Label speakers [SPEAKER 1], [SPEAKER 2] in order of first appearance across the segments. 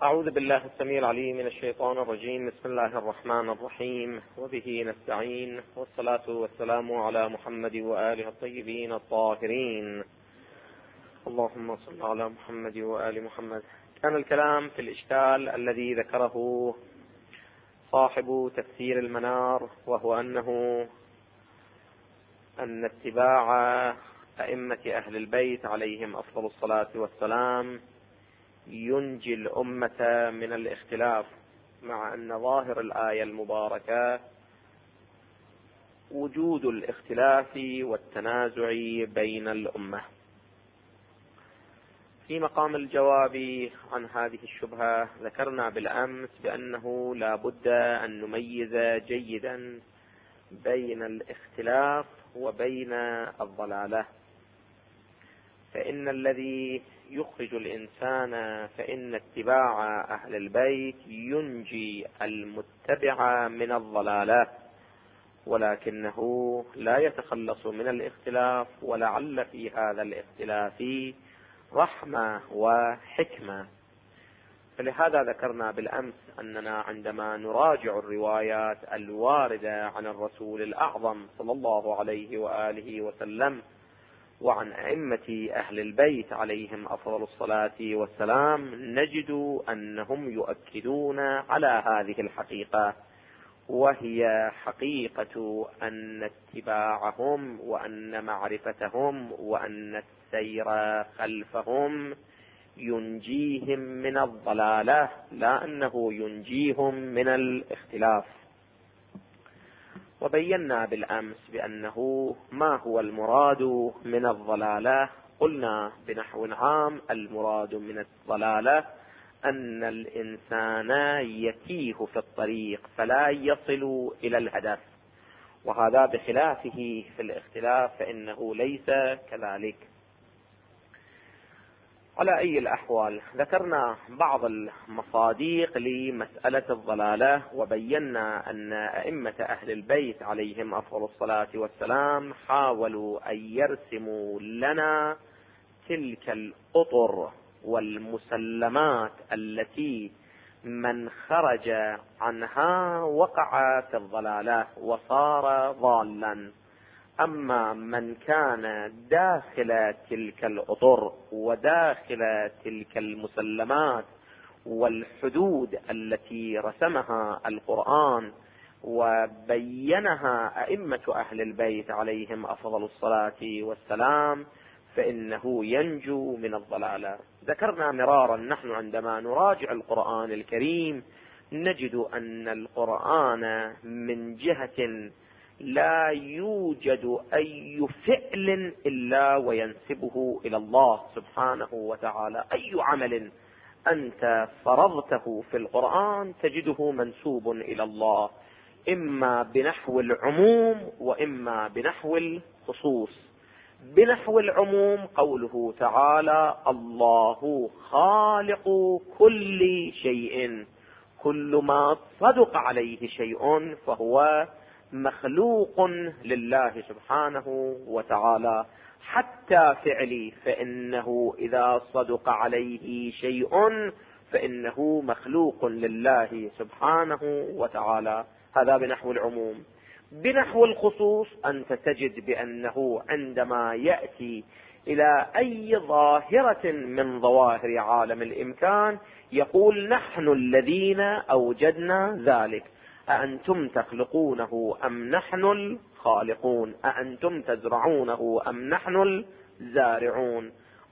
[SPEAKER 1] أعوذ بالله السميع العليم من الشيطان الرجيم. بسم الله الرحمن الرحيم، وبه نستعين، والصلاة والسلام على محمد وآله الطيبين الطاهرين. اللهم صل على محمد وآل محمد. كان الكلام في الإشكال الذي ذكره صاحب تفسير المنار، وهو أن اتباع أئمة أهل البيت عليهم أفضل الصلاة والسلام ينجي الأمة من الاختلاف، مع أن ظاهر الآية المباركة وجود الاختلاف والتنازع بين الأمة. في مقام الجواب عن هذه الشبهة ذكرنا بالأمس بأنه لا بد أن نميز جيدا بين الاختلاف وبين الضلالة، فإن الذي يخرج الإنسان فإن اتباع أهل البيت ينجي المتبع من الضلالة، ولكنه لا يتخلص من الاختلاف، ولعل في هذا الاختلاف رحمة وحكمة. فلهذا ذكرنا بالأمس أننا عندما نراجع الروايات الواردة عن الرسول الأعظم صلى الله عليه وآله وسلم وعن أئمة أهل البيت عليهم أفضل الصلاة والسلام، نجد أنهم يؤكدون على هذه الحقيقة، وهي حقيقة أن اتباعهم وأن معرفتهم وأن السير خلفهم ينجيهم من الضلالة، لا أنه ينجيهم من الاختلاف. وبينا بالأمس بأنه ما هو المراد من الضلالة. قلنا بنحو عام المراد من الضلالة أن الإنسان يتيه في الطريق فلا يصل إلى الهدف، وهذا بخلافه في الاختلاف فإنه ليس كذلك. على أي الأحوال ذكرنا بعض المصادق لمسألة الضلالة، وبينا أن أئمة أهل البيت عليهم أفضل الصلاة والسلام حاولوا أن يرسموا لنا تلك الأطر والمسلمات التي من خرج عنها وقع في الضلالة وصار ضالا، أما من كان داخل تلك الأطر وداخل تلك المسلمات والحدود التي رسمها القرآن وبينها أئمة أهل البيت عليهم أفضل الصلاة والسلام، فإنه ينجو من الضلالة. ذكرنا مرارا نحن عندما نراجع القرآن الكريم نجد أن القرآن من جهة لا يوجد أي فعل إلا وينسبه إلى الله سبحانه وتعالى. أي عمل أنت فرضته في القرآن تجده منسوب إلى الله، إما بنحو العموم وإما بنحو الخصوص. بنحو العموم قوله تعالى: الله خالق كل شيء، كل ما صدق عليه شيء فهو مخلوق لله سبحانه وتعالى، حتى فعلي فإنه إذا صدق عليه شيء فإنه مخلوق لله سبحانه وتعالى. هذا بنحو العموم. بنحو الخصوص أنت تجد بأنه عندما يأتي إلى أي ظاهرة من ظواهر عالم الإمكان يقول: نحن الذين أوجدنا ذلك، أأنتم تخلقونه أم نحن الخالقون، أأنتم تزرعونه أم نحن الزارعون.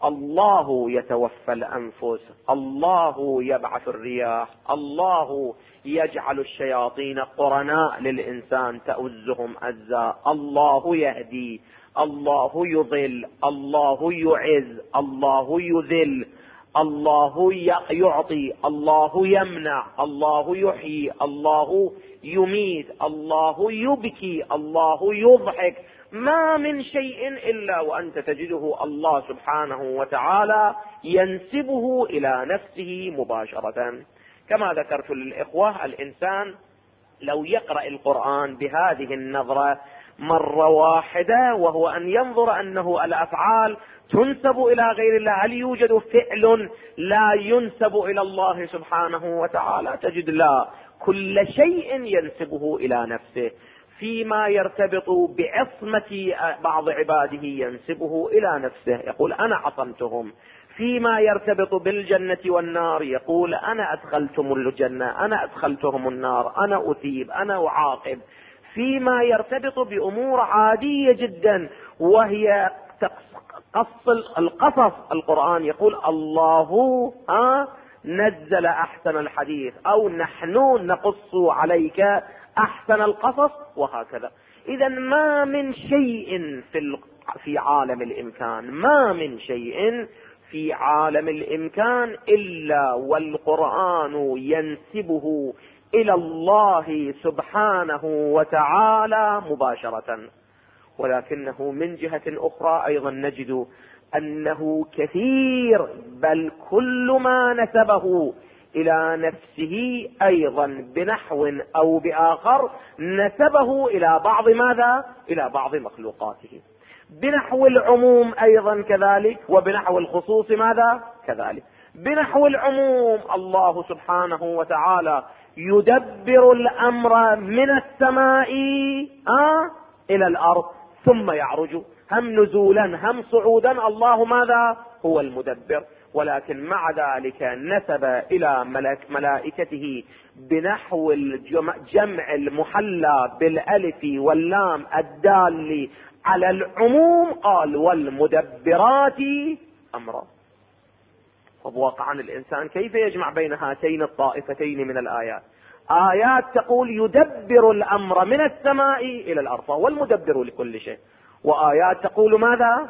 [SPEAKER 1] الله يتوفى الأنفس، الله يبعث الرياح، الله يجعل الشياطين قرناء للإنسان تؤزهم أزا، الله يهدي، الله يضل، الله يعز، الله يذل، الله يعطي، الله يمنع، الله يحيي، الله يميت، الله يبكي، الله يضحك. ما من شيء إلا وأنت تجده الله سبحانه وتعالى ينسبه إلى نفسه مباشرة. كما ذكرت للإخوة، الإنسان لو يقرأ القرآن بهذه النظرة مرة واحدة، وهو أن ينظر أنه الأفعال تنسب إلى غير الله. هل يوجد فعل لا ينسب إلى الله سبحانه وتعالى؟ تجد لا، كل شيء ينسبه إلى نفسه. فيما يرتبط بعصمة بعض عباده ينسبه إلى نفسه، يقول أنا عصمتهم. فيما يرتبط بالجنة والنار يقول أنا أدخلتم الجنة، أنا أدخلتهم النار، أنا أثيب، أنا أعاقب. فيما يرتبط بأمور عادية جدا وهي القصص، القرآن يقول الله نزل أحسن الحديث، أو نحن نقص عليك أحسن القصص، وهكذا. إذا ما من شيء في عالم الإمكان، ما من شيء في عالم الإمكان إلا والقرآن ينسبه إلى الله سبحانه وتعالى مباشرة. ولكنه من جهة أخرى أيضا نجد أنه كثير، بل كل ما نسبه إلى نفسه أيضا بنحو أو بآخر نسبه إلى بعض ماذا؟ إلى بعض مخلوقاته، بنحو العموم أيضا كذلك، وبنحو الخصوص ماذا؟ كذلك. بنحو العموم الله سبحانه وتعالى يدبر الأمر من السماء إلى الأرض ثم يعرج، هم نزولا هم صعودا، الله ماذا؟ هو المدبر. ولكن مع ذلك نسب إلى ملائكته بنحو الجمع المحلى بالألف واللام الدال على العموم، قال والمدبرات أمرا. وواقعا الإنسان كيف يجمع بين هاتين الطائفتين من الآيات؟ آيات تقول يدبر الأمر من السماء إلى الأرض والمدبر لكل شيء، وآيات تقول ماذا؟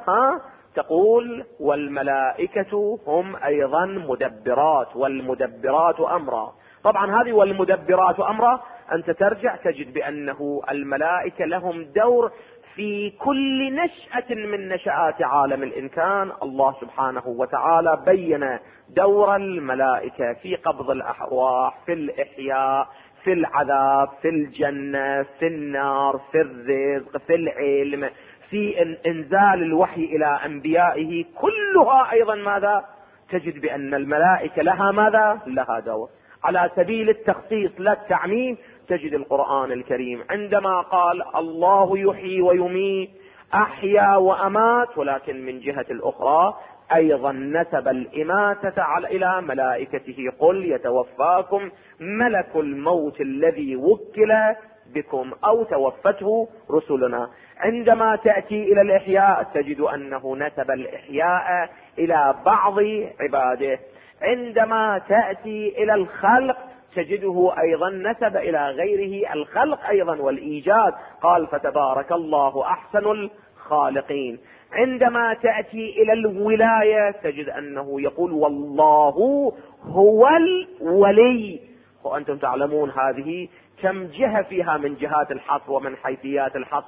[SPEAKER 1] تقول والملائكة هم أيضا مدبرات، والمدبرات أمرا. طبعا هذه والمدبرات أمرا أنت ترجع تجد بأنه الملائكة لهم دور في كل نشأة من نشآت عالم الإمكان. الله سبحانه وتعالى بين دور الملائكة في قبض الأرواح، في الإحياء، في العذاب، في الجنة، في النار، في الرزق، في العلم، في انزال الوحي الى انبيائه. كلها ايضا ماذا؟ تجد بان الملائكة لها ماذا؟ لها دور. على سبيل التخصيص لا التعميم، تجد القرآن الكريم عندما قال الله يحيي ويميت، احيا وامات، ولكن من جهة الاخرى ايضا نسب الاماتة الى ملائكته، قل يتوفاكم ملك الموت الذي وكل بكم او توفته رسلنا. عندما تأتي إلى الإحياء تجد أنه نسب الإحياء إلى بعض عباده. عندما تأتي إلى الخلق تجده أيضا نسب إلى غيره الخلق أيضا والإيجاد، قال فتبارك الله أحسن الخالقين. عندما تأتي إلى الولاية تجد أنه يقول والله هو الولي. وأنتم تعلمون هذه كم جهة فيها من جهات الحصر ومن حيثيات الحصر،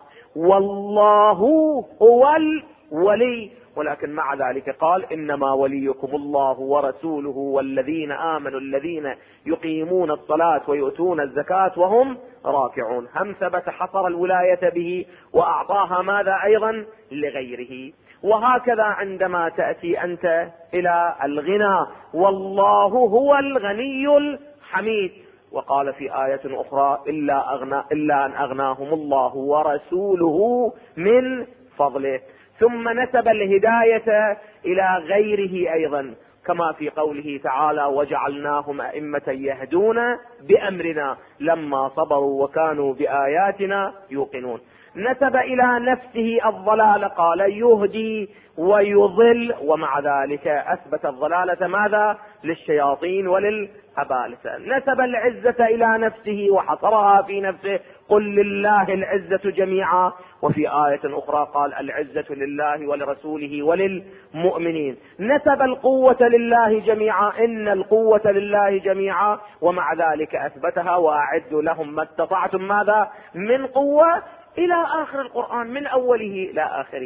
[SPEAKER 1] والله هو الولي. ولكن مع ذلك قال إنما وليكم الله ورسوله والذين آمنوا الذين يقيمون الصلاة ويؤتون الزكاة وهم راكعون. هم ثبت حصر الولاية به وأعطاها ماذا أيضا لغيره. وهكذا عندما تأتي أنت إلى الغنى، والله هو الغني الحميد. وقال في آية أخرى إلا أن أغناهم الله ورسوله من فضله. ثم نسب الهداية إلى غيره أيضا، كما في قوله تعالى وجعلناهم أئمة يهدون بأمرنا لما صبروا وكانوا بآياتنا يوقنون. نسب إلى نفسه الضلال، قال يهدي ويضل، ومع ذلك أثبت الضلالة ماذا؟ للشياطين وللأبالسة. نسب العزة إلى نفسه وحصرها في نفسه، قل لله العزة جميعا. وفي آية أخرى قال العزة لله ولرسوله وللمؤمنين. نسب القوة لله جميعا، إن القوة لله جميعا، ومع ذلك أثبتها وأعدوا لهم ما استطعتم ماذا؟ من قوة، إلى آخر القرآن من أوله إلى آخره.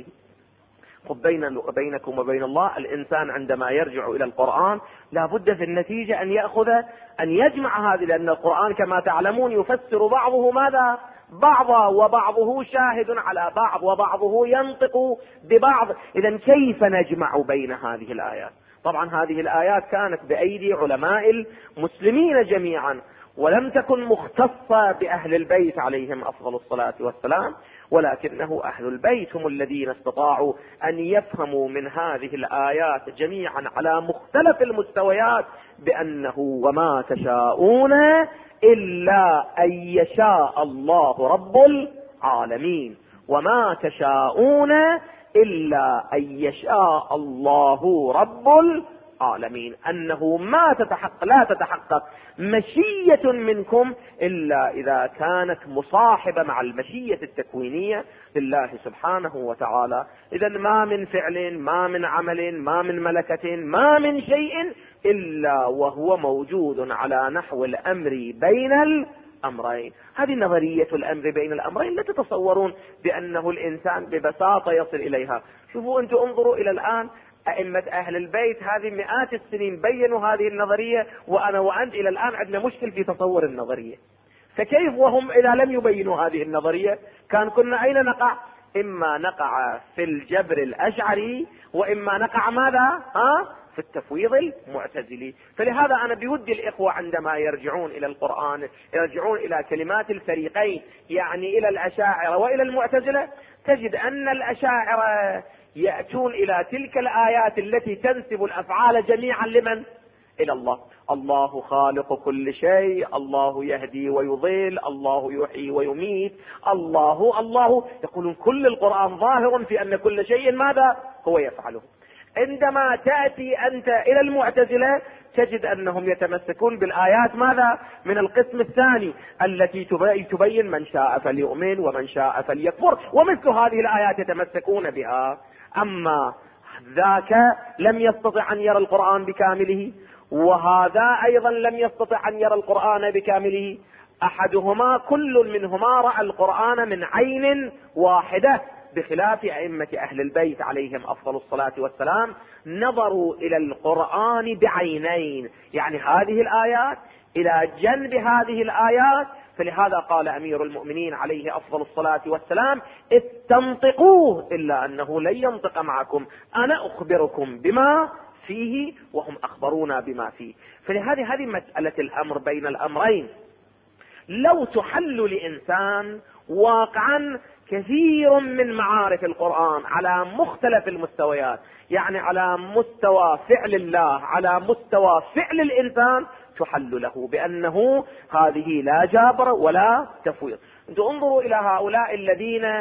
[SPEAKER 1] بينكم وبين الله الإنسان عندما يرجع إلى القرآن لا بد في النتيجة أن يجمع هذه، لأن القرآن كما تعلمون يفسر بعضه ماذا؟ بعضا وبعضه شاهد على بعض وبعضه ينطق ببعض. إذن كيف نجمع بين هذه الآيات؟ طبعا هذه الآيات كانت بأيدي علماء المسلمين جميعا، ولم تكن مختصة بأهل البيت عليهم أفضل الصلاة والسلام، ولكنه أهل البيت هم الذين استطاعوا أن يفهموا من هذه الآيات جميعا على مختلف المستويات بأنه وما تشاءون إلا أن يشاء الله رب العالمين، وما تشاءون إلا أن يشاء الله رب العالمين، أنه لا تتحقق مشية منكم إلا إذا كانت مصاحبة مع المشية التكوينية لله سبحانه وتعالى. إذن ما من فعل، ما من عمل، ما من ملكة، ما من شيء إلا وهو موجود على نحو الأمر بين الأمرين. هذه نظرية الأمر بين الأمرين لا تتصورون بأنه الإنسان ببساطة يصل إليها. شوفوا أنتم انظروا إلى الآن أئمة أهل البيت هذه مئات السنين بينوا هذه النظرية، وأنا وأنت إلى الآن عندنا مشكل في تصور النظرية. فكيف وهم إذا لم يبينوا هذه النظرية كنا أين نقع؟ إما نقع في الجبر الأشعري، وإما نقع ماذا؟ في التفويض المعتزلي. فلهذا أنا بودي الإخوة عندما يرجعون إلى القرآن يرجعون إلى كلمات الفريقين، يعني إلى الأشاعرة وإلى المعتزلة، تجد أن الأشاعرة يأتون إلى تلك الآيات التي تنسب الأفعال جميعا لمن؟ إلى الله. الله خالق كل شيء، الله يهدي ويضل، الله يحيي ويميت، الله يقولون كل القرآن ظاهر في أن كل شيء ماذا هو يفعله. عندما تأتي أنت إلى المعتزلة تجد أنهم يتمسكون بالآيات ماذا؟ من القسم الثاني التي تبين من شاء فليؤمن ومن شاء فليكفر، ومثل هذه الآيات يتمسكون بها. أما ذاك لم يستطع أن يرى القرآن بكامله، وهذا أيضا لم يستطع أن يرى القرآن بكامله. أحدهما كل منهما رأى القرآن من عين واحدة، بخلاف أئمة أهل البيت عليهم أفضل الصلاة والسلام نظروا إلى القرآن بعينين، يعني هذه الآيات إلى جنب هذه الآيات. فلهذا قال أمير المؤمنين عليه أفضل الصلاة والسلام استنطقوه إلا أنه لن ينطق معكم، أنا أخبركم بما فيه وهم أخبرونا بما فيه. فلهذه مسألة الأمر بين الأمرين لو تحل لإنسان واقعا كثير من معارف القرآن على مختلف المستويات، يعني على مستوى فعل الله، على مستوى فعل الإنسان، تحل له بأنه هذه لا جابر ولا تفويض. انتم انظروا إلى هؤلاء الذين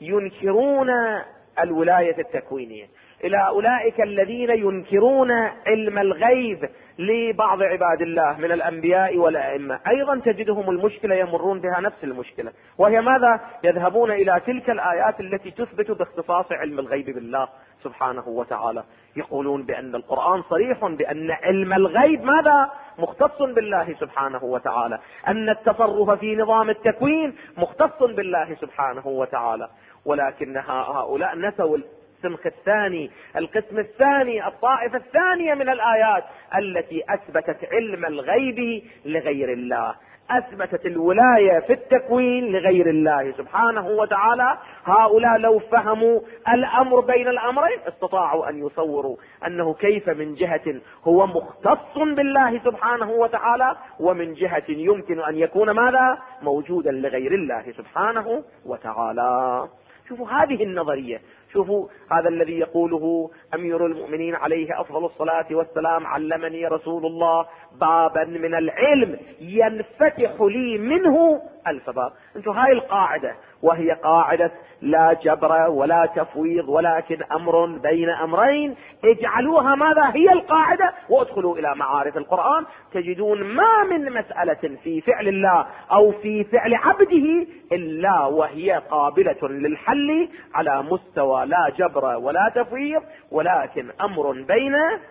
[SPEAKER 1] ينكرون الولاية التكوينية، إلى أولئك الذين ينكرون علم الغيب لبعض عباد الله من الأنبياء والأئمة، أيضا تجدهم المشكلة يمرون بها نفس المشكلة، وهي ماذا؟ يذهبون إلى تلك الآيات التي تثبت باختصاص علم الغيب بالله سبحانه وتعالى، يقولون بأن القرآن صريح بأن علم الغيب ماذا؟ مختص بالله سبحانه وتعالى، أن التصرف في نظام التكوين مختص بالله سبحانه وتعالى. ولكن هؤلاء نسوا السمخ الثاني، القسم الثاني، الطائفة الثانية من الآيات التي أثبتت علم الغيب لغير الله، أثبتت الولاية في التكوين لغير الله سبحانه وتعالى. هؤلاء لو فهموا الأمر بين الأمرين استطاعوا أن يصوروا أنه كيف من جهة هو مختص بالله سبحانه وتعالى، ومن جهة يمكن أن يكون ماذا؟ موجودا لغير الله سبحانه وتعالى. شوفوا هذه النظرية، شوفوا هذا الذي يقوله أمير المؤمنين عليه أفضل الصلاة والسلام: علمني رسول الله بابا من العلم ينفتح لي منه ألف باب. انتوا هاي القاعدة، وهي قاعدة لا جبر ولا تفويض ولكن أمر بين أمرين، اجعلوها ماذا؟ هي القاعدة، وادخلوا إلى معارف القرآن تجدون ما من مسألة في فعل الله أو في فعل عبده إلا وهي قابلة للحل على مستوى لا جبر ولا تفويض ولكن أمر بين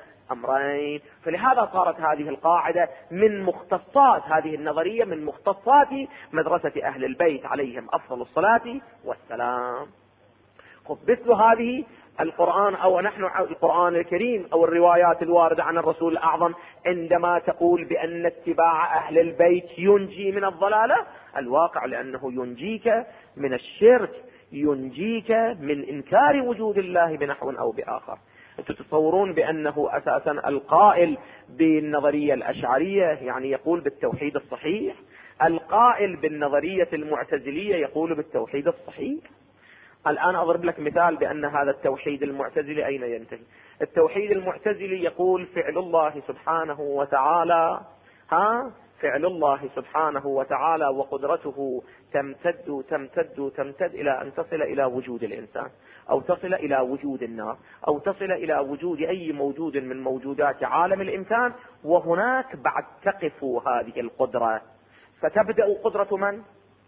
[SPEAKER 1] أمرين. فلهذا صارت هذه القاعدة من مختصات هذه النظرية، من مختصات مدرسة أهل البيت عليهم أفضل الصلاة والسلام. مثل هذه القرآن أو نحن القرآن الكريم أو الروايات الواردة عن الرسول الأعظم عندما تقول بأن اتباع أهل البيت ينجي من الضلالة، الواقع لأنه ينجيك من الشرك، ينجيك من إنكار وجود الله بنحو أو بآخر. أنتم تتصورون بأنه أساسا القائل بالنظرية الأشعرية يعني يقول بالتوحيد الصحيح، القائل بالنظرية المعتزلية يقول بالتوحيد الصحيح. الآن أضرب لك مثال بأن هذا التوحيد المعتزلي أين ينتهي. التوحيد المعتزلي يقول فعل الله سبحانه وتعالى، فعل الله سبحانه وتعالى وقدرته تمتد تمتد تمتد إلى أن تصل إلى وجود الإنسان، أو تصل إلى وجود النار، أو تصل إلى وجود أي موجود من موجودات عالم الإمكان، وهناك بعد تقف هذه القدرة فتبدأ قدرة من؟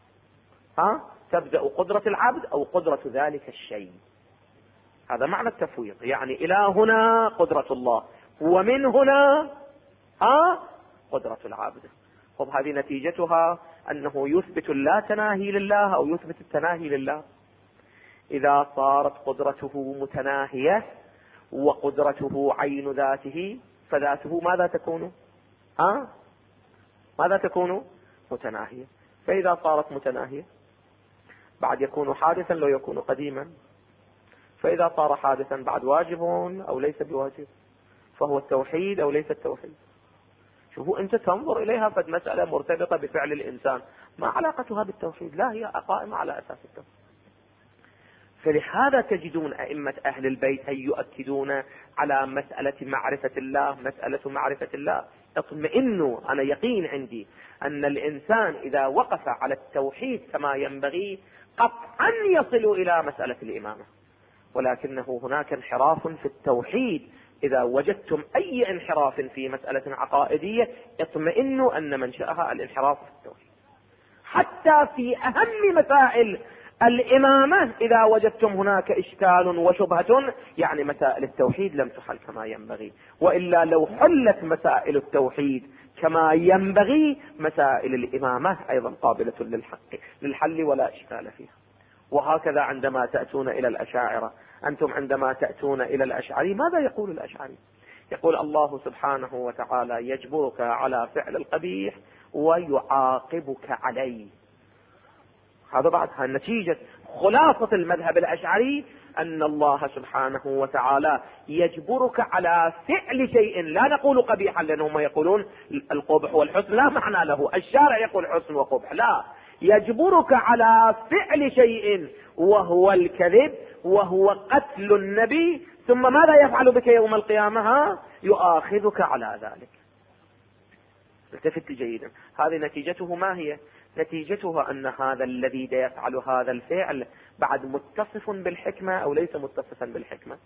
[SPEAKER 1] تبدأ قدرة العبد أو قدرة ذلك الشيء. هذا معنى التفويض، يعني إلى هنا قدرة الله ومن هنا قدرة العبد. طب هذه نتيجتها أنه يثبت اللا تناهي لله أو يثبت التناهي لله. إذا صارت قدرته متناهية وقدرته عين ذاته فذاته ماذا تكون؟ ماذا تكون؟ متناهية. فإذا صارت متناهية بعد يكون حادثا لو يكون قديما، فإذا صار حادثا بعد واجب أو ليس بواجب، فهو التوحيد أو ليس التوحيد. شوفوا أنت تنظر إليها فد مسألة مرتبطة بفعل الإنسان، ما علاقتها بالتوحيد؟ لا، هي قائمة على أساس التوحيد. فلهذا تجدون أئمة أهل البيت يؤكدون على مسألة معرفة الله. مسألة معرفة الله اطمئنوا، أنا يقين عندي أن الإنسان إذا وقف على التوحيد كما ينبغي قطعا يصل إلى مسألة الإمامة، ولكنه هناك انحراف في التوحيد. إذا وجدتم أي انحراف في مسألة عقائدية اطمئنوا أن منشأها الانحراف في التوحيد. حتى في أهم مسائل الإمامة إذا وجدتم هناك إشكال وشبهة، يعني مسائل التوحيد لم تحل كما ينبغي، وإلا لو حلت مسائل التوحيد كما ينبغي مسائل الإمامة أيضا قابلة للحل ولا إشكال فيها. وهكذا عندما تأتون إلى الأشاعرة، أنتم عندما تأتون إلى الأشعري ماذا يقول الأشعري؟ يقول الله سبحانه وتعالى يجبرك على فعل القبيح ويعاقبك عليه. هذا بعدها النتيجة. خلاصة المذهب الأشعري أن الله سبحانه وتعالى يجبرك على فعل شيء، لا نقول قبيحا لأنهم يقولون القبح والحسن لا معنى له، الشارع يقول حسن وقبح، لا، يجبرك على فعل شيء وهو الكذب وهو قتل النبي، ثم ماذا يفعل بك يوم القيامة؟ يؤاخذك على ذلك. التفت جيدا، هذه نتيجته ما هي؟ نتيجتها أن هذا الذي يفعل هذا الفعل بعد متصف بالحكمة أو ليس متصفا بالحكمة،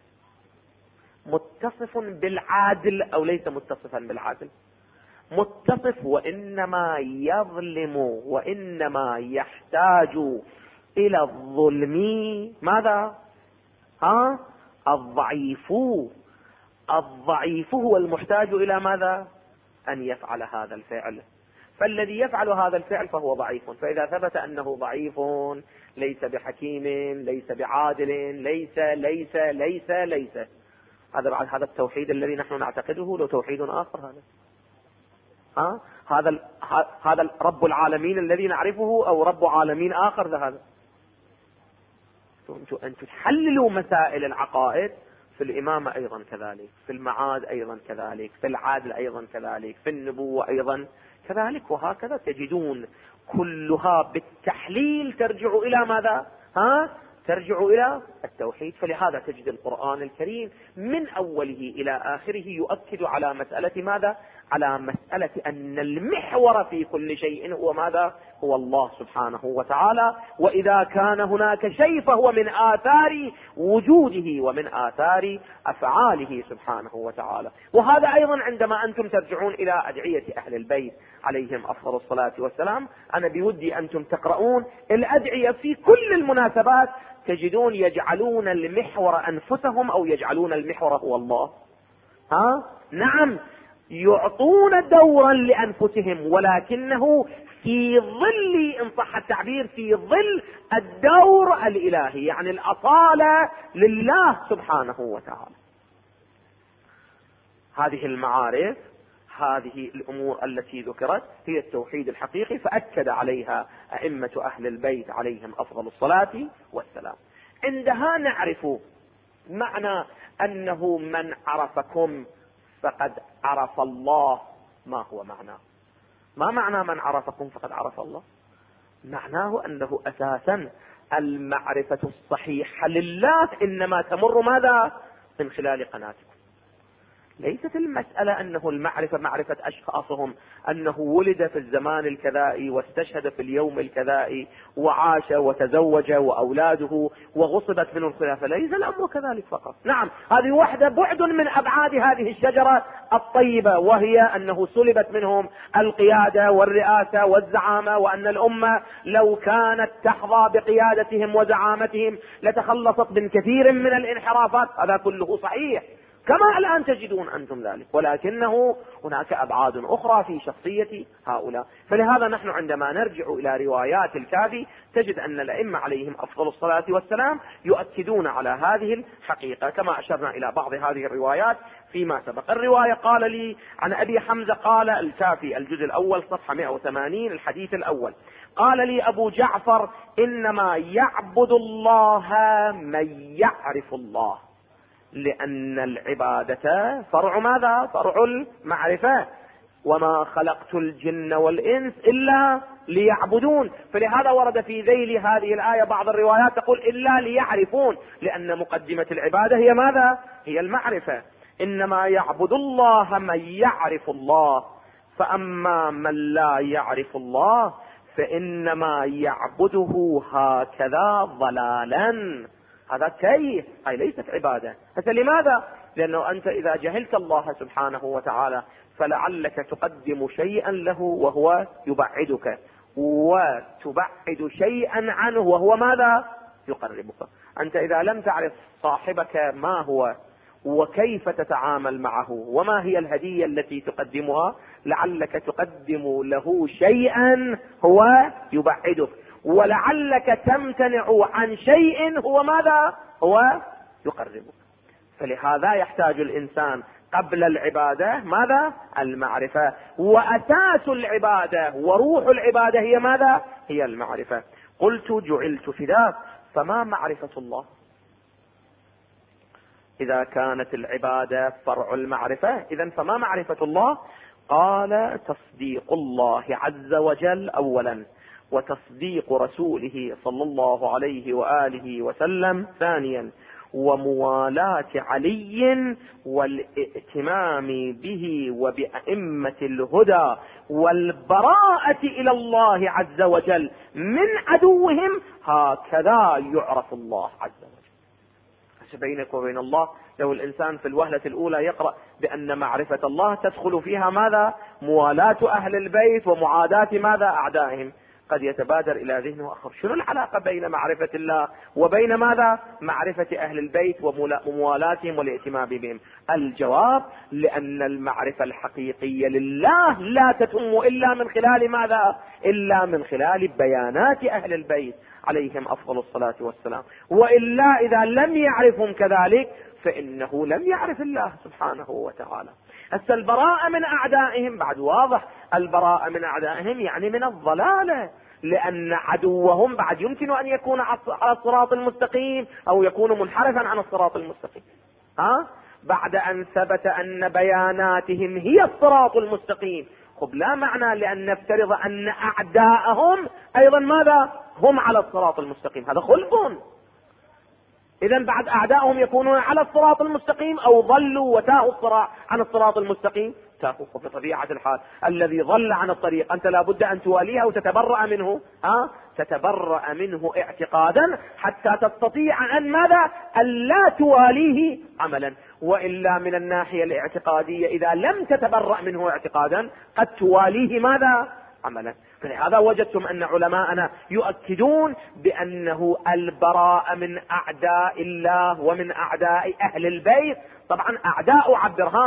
[SPEAKER 1] متصف بالعادل أو ليس متصفا بالعادل، متصف وإنما يظلم وإنما يحتاج إلى الظلم ماذا؟ الضعيف هو المحتاج إلى ماذا؟ أن يفعل هذا الفعل. فالذي يفعل هذا الفعل فهو ضعيف، فإذا ثبت أنه ضعيف ليس بحكيم ليس بعادل ليس ليس ليس ليس هذا بعد هذا التوحيد الذي نحن نعتقده لو توحيد آخر. هذا رب العالمين الذي نعرفه أو رب عالمين آخر هذا. أنتم تحللوا مسائل العقائد في الإمامة أيضا كذلك، في المعاد أيضا كذلك، في العادل أيضا كذلك، في النبوة أيضا كذلك، وهكذا تجدون كلها بالتحليل ترجع إلى ماذا؟ ترجع إلى التوحيد. فلهذا تجد القرآن الكريم من أوله إلى آخره يؤكد على مسألة ماذا؟ على مسألة أن المحور في كل شيء هو ماذا؟ هو الله سبحانه وتعالى. وإذا كان هناك شيء فهو من آثار وجوده ومن آثار أفعاله سبحانه وتعالى. وهذا أيضا عندما أنتم ترجعون إلى أدعية أهل البيت عليهم أفضل الصلاة والسلام، أنا بودي أنتم تقرؤون الأدعية في كل المناسبات تجدون يجعلون المحور أنفسهم أو يجعلون المحور هو الله. نعم، يعطون دورا لأنفسهم ولكنه في ظل، إن صح التعبير، في ظل الدور الإلهي، يعني الأصالة لله سبحانه وتعالى. هذه المعارف، هذه الأمور التي ذكرت هي التوحيد الحقيقي، فأكد عليها أئمة أهل البيت عليهم أفضل الصلاة والسلام. عندها نعرف معنى أنه من عرفكم فقد عرف الله. ما هو معناه؟ ما معنى من عرفكم فقد عرف الله؟ معناه أنه أساسا المعرفة الصحيحة لله إنما تمر ماذا؟ من خلال قناتكم. ليست المسألة أنه المعرفة معرفة أشخاصهم، أنه ولد في الزمان الكذائي واستشهد في اليوم الكذائي وعاش وتزوج وأولاده وغصبت منه الخلافة. ليس الأمر كذلك فقط. نعم، هذه واحدة بعد من أبعاد هذه الشجرة الطيبة، وهي أنه سلبت منهم القيادة والرئاسة والزعامة، وأن الأمة لو كانت تحظى بقيادتهم وزعامتهم لتخلصت من كثير من الانحرافات. هذا كله صحيح كما الآن تجدون أنتم ذلك، ولكنه هناك أبعاد أخرى في شخصية هؤلاء. فلهذا نحن عندما نرجع إلى روايات الكافي تجد أن الأئمة عليهم أفضل الصلاة والسلام يؤكدون على هذه الحقيقة، كما أشرنا إلى بعض هذه الروايات فيما سبق. الرواية قال لي عن أبي حمزة، قال الكافي الجزء الأول صفحة 180 الحديث الأول، قال لي أبو جعفر: إنما يعبد الله من يعرف الله، لأن العبادة فرع ماذا؟ فرع المعرفة. وما خلقت الجن والإنس إلا ليعبدون. فلهذا ورد في ذيل هذه الآية بعض الروايات تقول إلا ليعرفون، لأن مقدمة العبادة هي ماذا؟ هي المعرفة. إنما يعبد الله من يعرف الله، فأما من لا يعرف الله فإنما يعبده هكذا ضلالا. هذا كيف؟ هاي ليست عبادة. لماذا؟ لأنه أنت إذا جهلت الله سبحانه وتعالى فلعلك تقدم شيئا له وهو يبعدك، وتبعد شيئا عنه وهو ماذا؟ يقربك. أنت إذا لم تعرف صاحبك ما هو وكيف تتعامل معه وما هي الهدية التي تقدمها، لعلك تقدم له شيئا هو يبعدك، ولعلك تمتنع عن شيء هو ماذا؟ هو يقربك. فلهذا يحتاج الإنسان قبل العبادة ماذا؟ المعرفة. وأساس العبادة وروح العبادة هي ماذا؟ هي المعرفة. قلت: جعلت فداك، فما معرفة الله إذا كانت العبادة فرع المعرفة؟ إذن فما معرفة الله؟ قال: تصديق الله عز وجل أولا، وتصديق رسوله صلى الله عليه وآله وسلم ثانيا، وموالاة علي والائتمام به وبأئمة الهدى، والبراءة إلى الله عز وجل من عدوهم. هكذا يعرف الله عز وجل. بينك وبين الله لو الإنسان في الوهلة الأولى يقرأ بأن معرفة الله تدخل فيها ماذا؟ موالاة أهل البيت ومعاداة ماذا؟ أعدائهم، قد يتبادر إلى ذهنه أخر شنو العلاقة بين معرفة الله وبين ماذا؟ معرفة أهل البيت وموالاتهم والائتمام بهم. الجواب: لأن المعرفة الحقيقية لله لا تتم إلا من خلال ماذا؟ إلا من خلال بيانات أهل البيت عليهم أفضل الصلاة والسلام. وإلا إذا لم يعرفهم كذلك فإنه لم يعرف الله سبحانه وتعالى. هسه البراءة من أعدائهم بعد واضح، البراءة من أعدائهم يعني من الضلالة، لأن عدوهم بعد يمكن أن يكون على الصراط المستقيم أو يكون منحرفا عن الصراط المستقيم. بعد أن ثبت أن بياناتهم هي الصراط المستقيم، خب لا معنى لأن نفترض أن أعداءهم أيضا ماذا؟ هم على الصراط المستقيم، هذا خلف. إذن بعد أعدائهم يكونون على الصراط المستقيم أو ضلوا وتاهوا عن الصراط المستقيم؟ تاهوا. بطبيعة الحال الذي ضل عن الطريق أنت لابد أن تواليه وتتبرأ منه، تتبرأ منه اعتقادا حتى تستطيع أن ماذا؟ ألا تواليه عملا. وإلا من الناحية الاعتقادية إذا لم تتبرأ منه اعتقادا قد تواليه ماذا؟ عملا. فلهذا وجدتم أن علماءنا يؤكدون بأنه البراءة من أعداء الله ومن أعداء أهل البيت. طبعا أعداء عبرها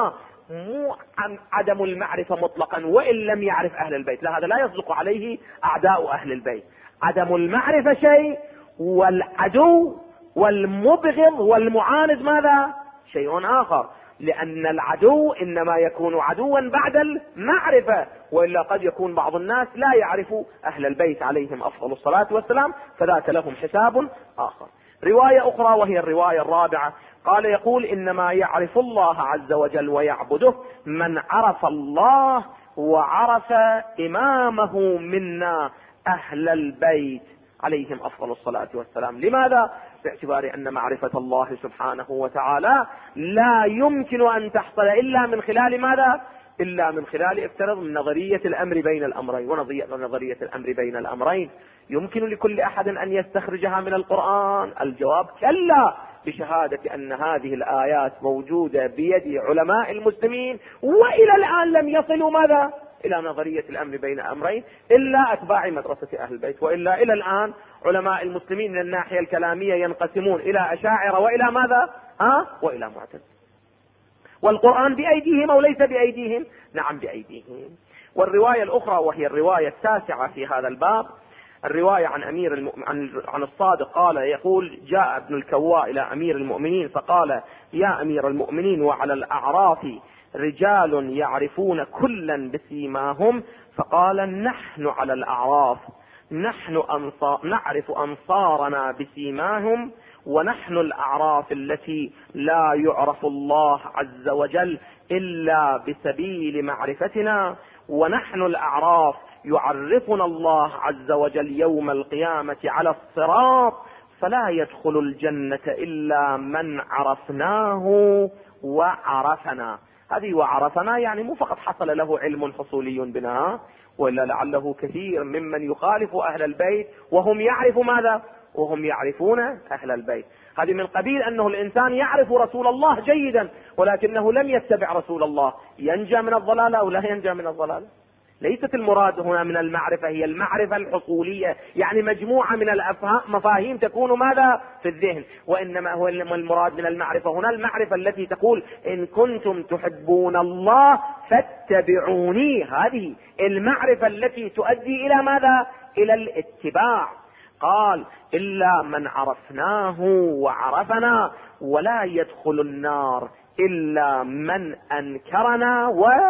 [SPEAKER 1] مو عن عدم المعرفة مطلقا وإن لم يعرف أهل البيت، لا، هذا لا يصدق عليه أعداء أهل البيت. عدم المعرفة شيء، والعدو والمبغض والمعاند ماذا؟ شيء آخر، لأن العدو إنما يكون عدوا بعد المعرفة، وإلا قد يكون بعض الناس لا يعرف أهل البيت عليهم أفضل الصلاة والسلام، فذاك لهم حساب آخر. رواية أخرى وهي الرواية الرابعة، قال يقول إنما يعرف الله عز وجل ويعبده من عرف الله وعرف إمامه منا أهل البيت عليهم أفضل الصلاة والسلام. لماذا؟ باعتبار أن معرفة الله سبحانه وتعالى لا يمكن أن تحصل إلا من خلال ماذا؟ إلا من خلال افترض من نظرية الأمر بين الأمرين. ونظرية الأمر بين الأمرين يمكن لكل أحد أن يستخرجها من القرآن؟ الجواب كلا، بشهادة أن هذه الآيات موجودة بيد علماء المسلمين، وإلى الآن لم يصلوا ماذا؟ إلى نظرية الأمر بين أمرين إلا أتباع مدرسة أهل البيت. وإلا إلى الآن علماء المسلمين من الناحية الكلامية ينقسمون إلى أشاعرة وإلى ماذا؟ وإلى معتزلة. والقرآن بأيديهم أو ليس بأيديهم؟ نعم بأيديهم. والرواية الأخرى وهي الرواية التاسعة في هذا الباب، الرواية عن الصادق قال يقول جاء ابن الكواء إلى أمير المؤمنين فقال يا أمير المؤمنين وعلى الأعراف رجال يعرفون كلا بسيماهم، فقال نحن على الأعراف نعرف أنصارنا بسيماهم، ونحن الأعراف التي لا يعرف الله عز وجل إلا بسبيل معرفتنا، ونحن الأعراف يعرفنا الله عز وجل يوم القيامة على الصراط، فلا يدخل الجنة إلا من عرفناه وعرفنا. هذه وعرفنا يعني مو فقط حصل له علم حصولي بنا، وإلا لعله كثير ممن يخالف أهل البيت وهم يعرف ماذا؟ وهم يعرفون أهل البيت. هذه من قبيل أنه الإنسان يعرف رسول الله جيدا ولكنه لم يتبع رسول الله، ينجى من الضلال أو لا ينجى من الضلال؟ ليست المراد هنا من المعرفة هي المعرفة الحصولية، يعني مجموعة من مفاهيم تكون ماذا؟ في الذهن. وإنما هو المراد من المعرفة هنا المعرفة التي تقول إن كنتم تحبون الله فاتبعوني. هذه المعرفة التي تؤدي إلى ماذا؟ إلى الاتباع. قال إلا من عرفناه وعرفنا، ولا يدخل النار إلا من أنكرنا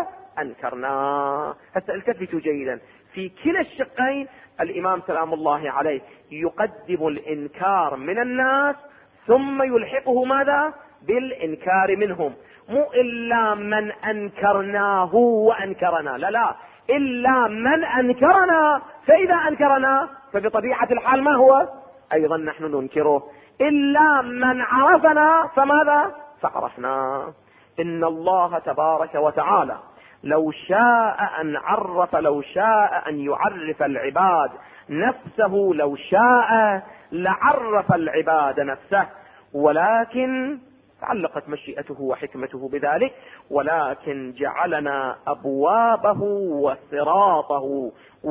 [SPEAKER 1] وأنكرنا. التفتوا جيدا، في كلا الشقين الإمام سلام الله عليه يقدم الإنكار من الناس ثم يلحقه ماذا؟ بالإنكار منهم. مو إلا من أنكرناه وأنكرنا، لا، إلا من أنكرنا، فإذا أنكرنا فبطبيعة الحال ما هو؟ أيضا نحن ننكره. إلا من عرفنا فماذا؟ فعرفنا. إن الله تبارك وتعالى لو شاء أن يعرف العباد نفسه، لو شاء لعرف العباد نفسه، ولكن تعلقت مشيئته وحكمته بذلك، ولكن جعلنا أبوابه وصراطه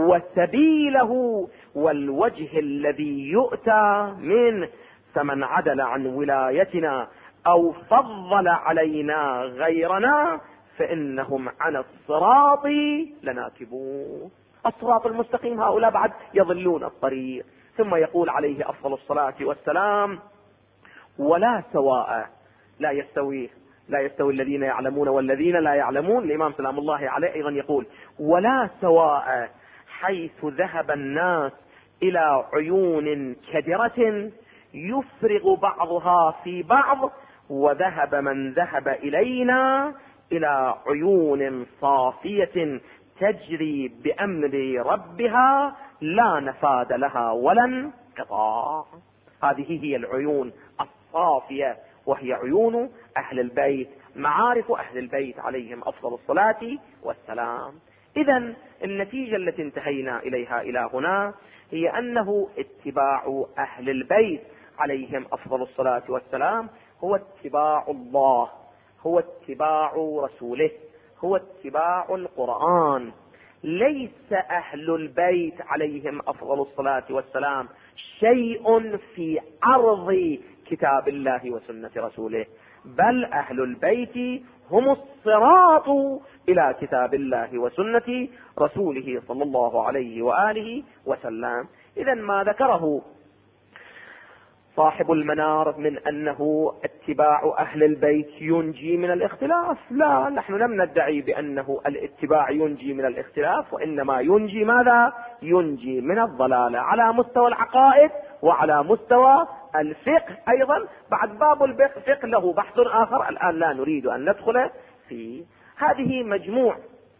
[SPEAKER 1] وسبيله والوجه الذي يؤتى منه، فمن عدل عن ولايتنا أو فضل علينا غيرنا فإنهم عن الصراط لناكبون. الصراط المستقيم هؤلاء بعد يضلون الطريق. ثم يقول عليه أفضل الصلاة والسلام ولا سواء، لا يستوي الذين يعلمون والذين لا يعلمون. الإمام سلام الله عليه أيضا يقول ولا سواء حيث ذهب الناس إلى عيون كدرة يفرغ بعضها في بعض، وذهب من ذهب إلينا إلى عيون صافية تجري بأمر ربها لا نفاد لها ولا انقطاع. هذه هي العيون الصافية، وهي عيون أهل البيت، معارف أهل البيت عليهم أفضل الصلاة والسلام. إذن النتيجة التي انتهينا إليها إلى هنا هي أنه اتباع أهل البيت عليهم أفضل الصلاة والسلام هو اتباع الله، هو اتباع رسوله، هو اتباع القرآن. ليس أهل البيت عليهم أفضل الصلاة والسلام شيء في عرض كتاب الله وسنة رسوله. بل أهل البيت هم الصراط إلى كتاب الله وسنة رسوله صلى الله عليه وآله وسلم. إذن ما ذكره صاحب المنار من أنه اتباع أهل البيت ينجي من الاختلاف، لا، نحن لم ندعي بأنه الاتباع ينجي من الاختلاف، وإنما ينجي ماذا؟ ينجي من الضلالة على مستوى العقائد وعلى مستوى الفقه أيضا. بعد باب الفقه له بحث آخر الآن لا نريد أن ندخل فيه. هذه مجموع،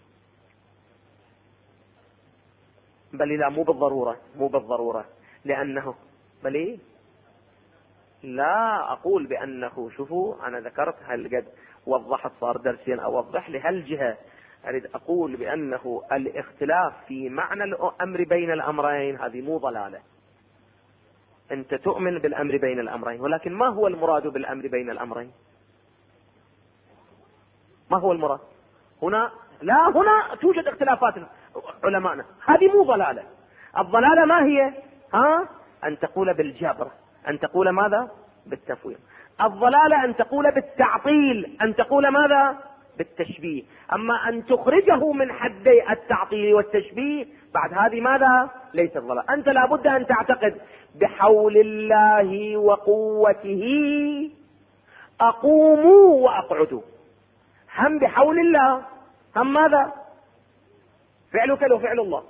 [SPEAKER 1] بل لا، مو بالضرورة لأنه بل لا أقول بأنه، شوفوا أنا ذكرت هالقد وضحت، صار درسين أوضح لهالجهة. أريد أقول بأنه الاختلاف في معنى الأمر بين الأمرين هذه مو ضلالة. أنت تؤمن بالأمر بين الأمرين، ولكن ما هو المراد بالأمر بين الأمرين؟ ما هو المراد هنا؟ لا، هنا توجد اختلافات علماءنا، هذه مو ضلالة. الضلالة ما هي؟ أن تقول بالجبر، أن تقول ماذا؟ بالتفويض. الضلالة أن تقول بالتعطيل، أن تقول ماذا؟ بالتشبيه. أما أن تخرجه من حدي التعطيل والتشبيه بعد هذه ماذا؟ ليس الضلال. أنت لابد أن تعتقد بحول الله وقوته أقوموا وأقعدوا، هم بحول الله، هم ماذا؟ فعلك لو فعل الله.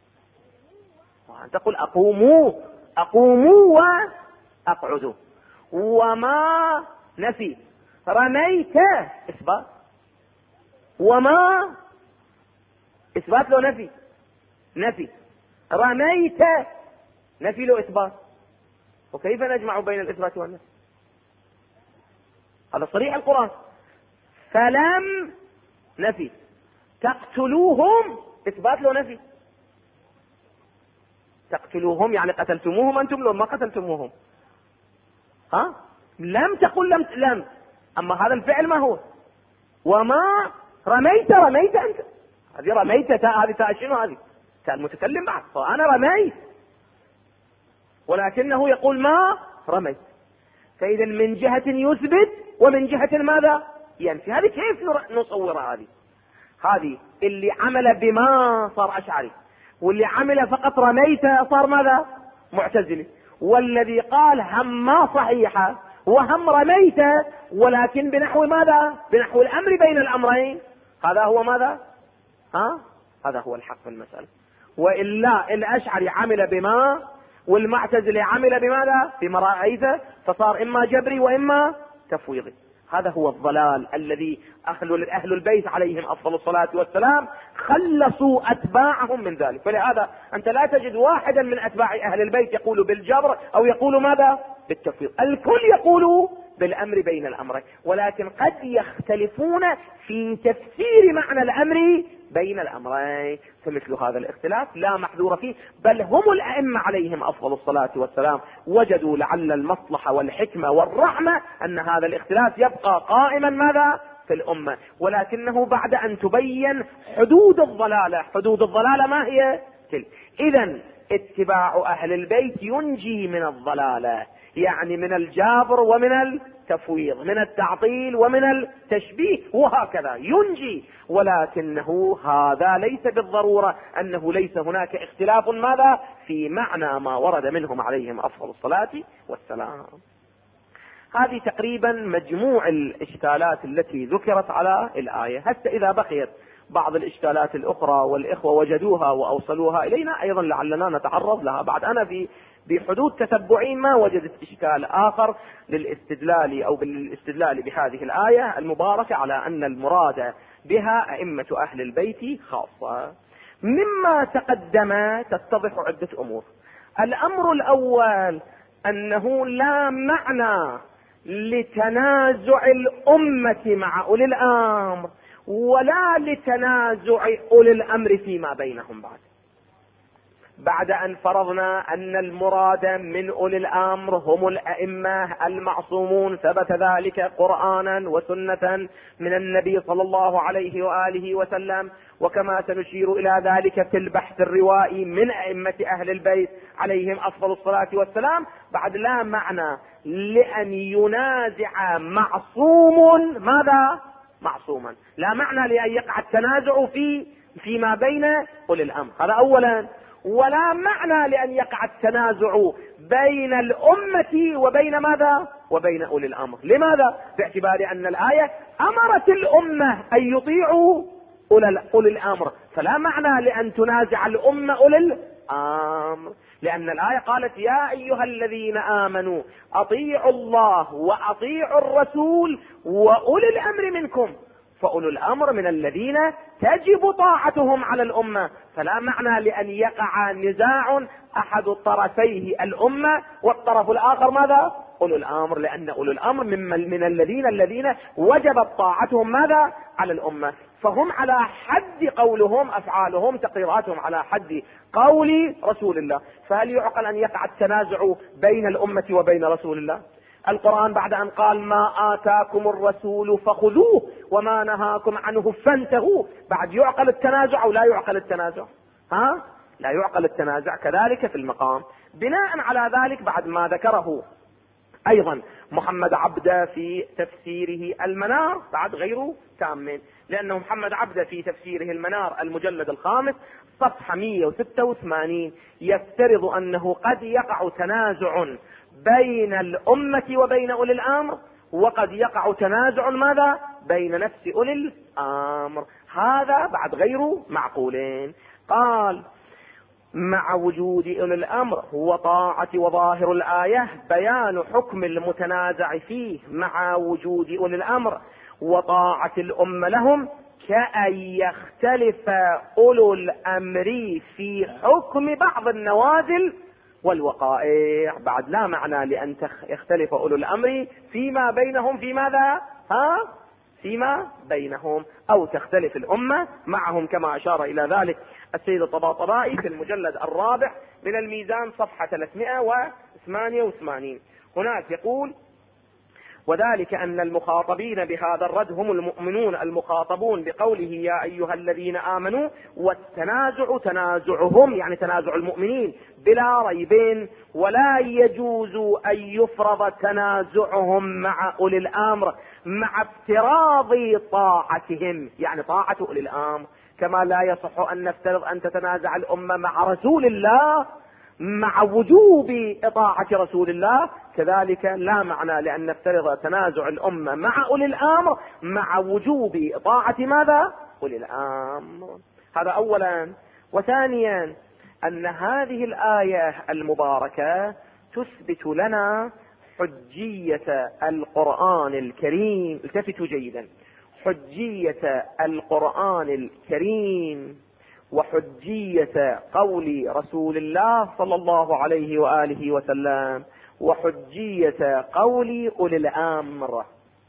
[SPEAKER 1] أن تقول أقوموا وأقعدوا. وما نفي، رميت إثبات، وما إثبات له نفي، رميت نفي له إثبات. وكيف نجمع بين الإثبات والنفي؟ هذا صريح القرآن. فلم نفي، تقتلوهم إثبات له نفي. تقتلوهم يعني قتلتموهم أنتم، لو ما قتلتموهم. لم تقل لم. أما هذا الفعل ما هو؟ وما رميت أنت، هذه رميت هذه تاء شنو؟ هذه تاء المتكلم بعد. فأنا رميت، ولكنه يقول ما رميت. فإذا من جهة يثبت ومن جهة ماذا؟ ينفي. هذه كيف نصورها؟ هذه اللي عمل بما صار أشعري، واللي عمل فقط رميت صار ماذا؟ معتزلي. والذي قال هم ما صحيحة وهم رميت ولكن بنحو ماذا؟ بنحو الأمر بين الأمرين، هذا هو ماذا؟ هذا هو الحق في المسألة. وإلا الأشعري عمل بما والمعتزلي عمل بماذا؟ بما رأيت، فصار إما جبري وإما تفويضي. هذا هو الضلال الذي أهل البيت عليهم أفضل الصلاة والسلام خلصوا أتباعهم من ذلك. فلهذا أنت لا تجد واحدا من أتباع أهل البيت يقول بالجبر أو يقول ماذا؟ بالتفويض. الكل يقول بالأمر بين الأمرين، ولكن قد يختلفون في تفسير معنى الأمر بين الأمرين. فمثل هذا الاختلاف لا محذور فيه، بل هم الأئمة عليهم أفضل الصلاة والسلام وجدوا لعل المصلحة والحكمة والرحمة أن هذا الاختلاف يبقى قائما ماذا؟ في الأمة، ولكنه بعد أن تبين حدود الضلالة ما هي تلك. إذن اتباع أهل البيت ينجي من الضلالة، يعني من الجابر ومن التفويض، من التعطيل ومن التشبيه، وهكذا ينجي. ولكنه هذا ليس بالضرورة أنه ليس هناك اختلاف ماذا؟ في معنى ما ورد منهم عليهم أفضل الصلاة والسلام. هذه تقريبا مجموع الإشكالات التي ذكرت على الآية. حتى إذا بقيت بعض الإشكالات الأخرى والإخوة وجدوها وأوصلوها إلينا أيضا لعلنا نتعرض لها. بعد أنا بحدود تتبعين ما وجدت إشكال آخر للاستدلال أو بالاستدلال بهذه الآية المباركة على أن المراد بها أئمة أهل البيت خاصة. مما تقدم تتضح عدة أمور. الأمر الأول أنه لا معنى لتنازع الأمة مع أولي الأمر ولا لتنازع أولي الأمر فيما بينهم بعد. بعد أن فرضنا أن المراد من أولي الأمر هم الأئمة المعصومون، ثبت ذلك قرآنا وسنة من النبي صلى الله عليه وآله وسلم، وكما سنشير إلى ذلك في البحث الروائي من أئمة أهل البيت عليهم أفضل الصلاة والسلام. بعد لا معنى لأن ينازع معصوم ماذا؟ معصوما، لا معنى لأن يقع التنازع فيما بين أولي الأمر، هذا أولا. ولا معنى لأن يقع التنازع بين الأمة وبين ماذا؟ وبين أولي الأمر. لماذا؟ باعتبار أن الآية أمرت الأمة أن يطيعوا أولي الأمر، فلا معنى لأن تنازع الأمة أولي الأمر، لأن الآية قالت يا أيها الذين آمنوا أطيعوا الله وأطيعوا الرسول وأولي الأمر منكم، فأولو الأمر من الذين تجب طاعتهم على الأمة، فلا معنى لأن يقع نزاع أحد طرفيه الأمة والطرف الآخر ماذا؟ أولو الأمر، لأن أولو الأمر من الذين وجبت طاعتهم ماذا؟ على الأمة، فهم على حد قولهم، أفعالهم تقريراتهم على حد قول رسول الله. فهل يعقل أن يقع التنازع بين الأمة وبين رسول الله؟ القرآن بعد أن قال ما آتاكم الرسول فخذوه وما نهاكم عنه فانتهوا، بعد يعقل التنازع أو لا يعقل التنازع؟ لا يعقل التنازع. كذلك في المقام. بناء على ذلك بعد ما ذكره أيضا محمد عبده في تفسيره المنار، بعد غير تامين، لأنه محمد عبده في تفسيره المنار المجلد الخامس صفحة 186 يفترض أنه قد يقع تنازع بين الأمة وبين أولي الأمر، وقد يقع تنازع ماذا؟ بين نفس أولي الأمر، هذا بعد غير معقولين. قال مع وجود أولي الأمر هو طاعة، وظاهر الآية بيان حكم المتنازع فيه مع وجود أولي الأمر وطاعة الأمة لهم، كأن يختلف أولو الأمر في حكم بعض النوازل والوقائع. بعد لا معنى لأن يختلف أولو الأمر فيما بينهم في ماذا؟ فيما بينهم، أو تختلف الأمة معهم، كما أشار إلى ذلك السيد الطباطبائي في المجلد الرابع من الميزان صفحة 388. هناك يقول وذلك أن المخاطبين بهذا الرد هم المؤمنون المخاطبون بقوله يا أيها الذين آمنوا، والتنازع تنازعهم يعني تنازع المؤمنين بلا ريب، ولا يجوز أن يفرض تنازعهم مع أولي الأمر مع افتراض طاعتهم، يعني طاعة أولي الأمر، كما لا يصح أن نفترض أن تتنازع الأمة مع رسول الله مع وجوب إطاعة رسول الله، كذلك لا معنى لأن نفترض تنازع الأمة مع أولي الأمر مع وجوب إطاعة ماذا؟ أولي الأمر. هذا أولا. وثانيا أن هذه الآية المباركة تثبت لنا حجية القرآن الكريم، التفتوا جيدا، حجية القرآن الكريم وحجية قول رسول الله صلى الله عليه وآله وسلم وحجية قول أولي الأمر.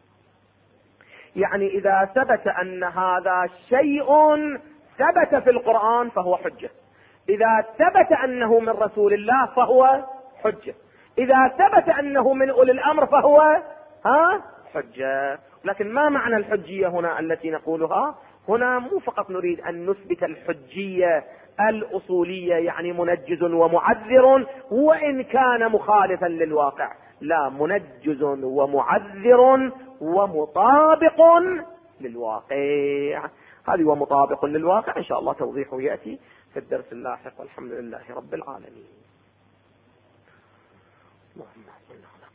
[SPEAKER 1] يعني إذا ثبت أن هذا شيء ثبت في القرآن فهو حجة، إذا ثبت أنه من رسول الله فهو حجة، إذا ثبت أنه من أولي الأمر فهو حجة. لكن ما معنى الحجية هنا التي نقولها؟ هنا مو فقط نريد أن نثبت الحجية الأصولية يعني منجز ومعذر وإن كان مخالفا للواقع، لا، منجز ومعذر ومطابق للواقع. هذه ومطابق للواقع إن شاء الله توضيحه يأتي في الدرس اللاحق، والحمد لله رب العالمين. اللهم صل على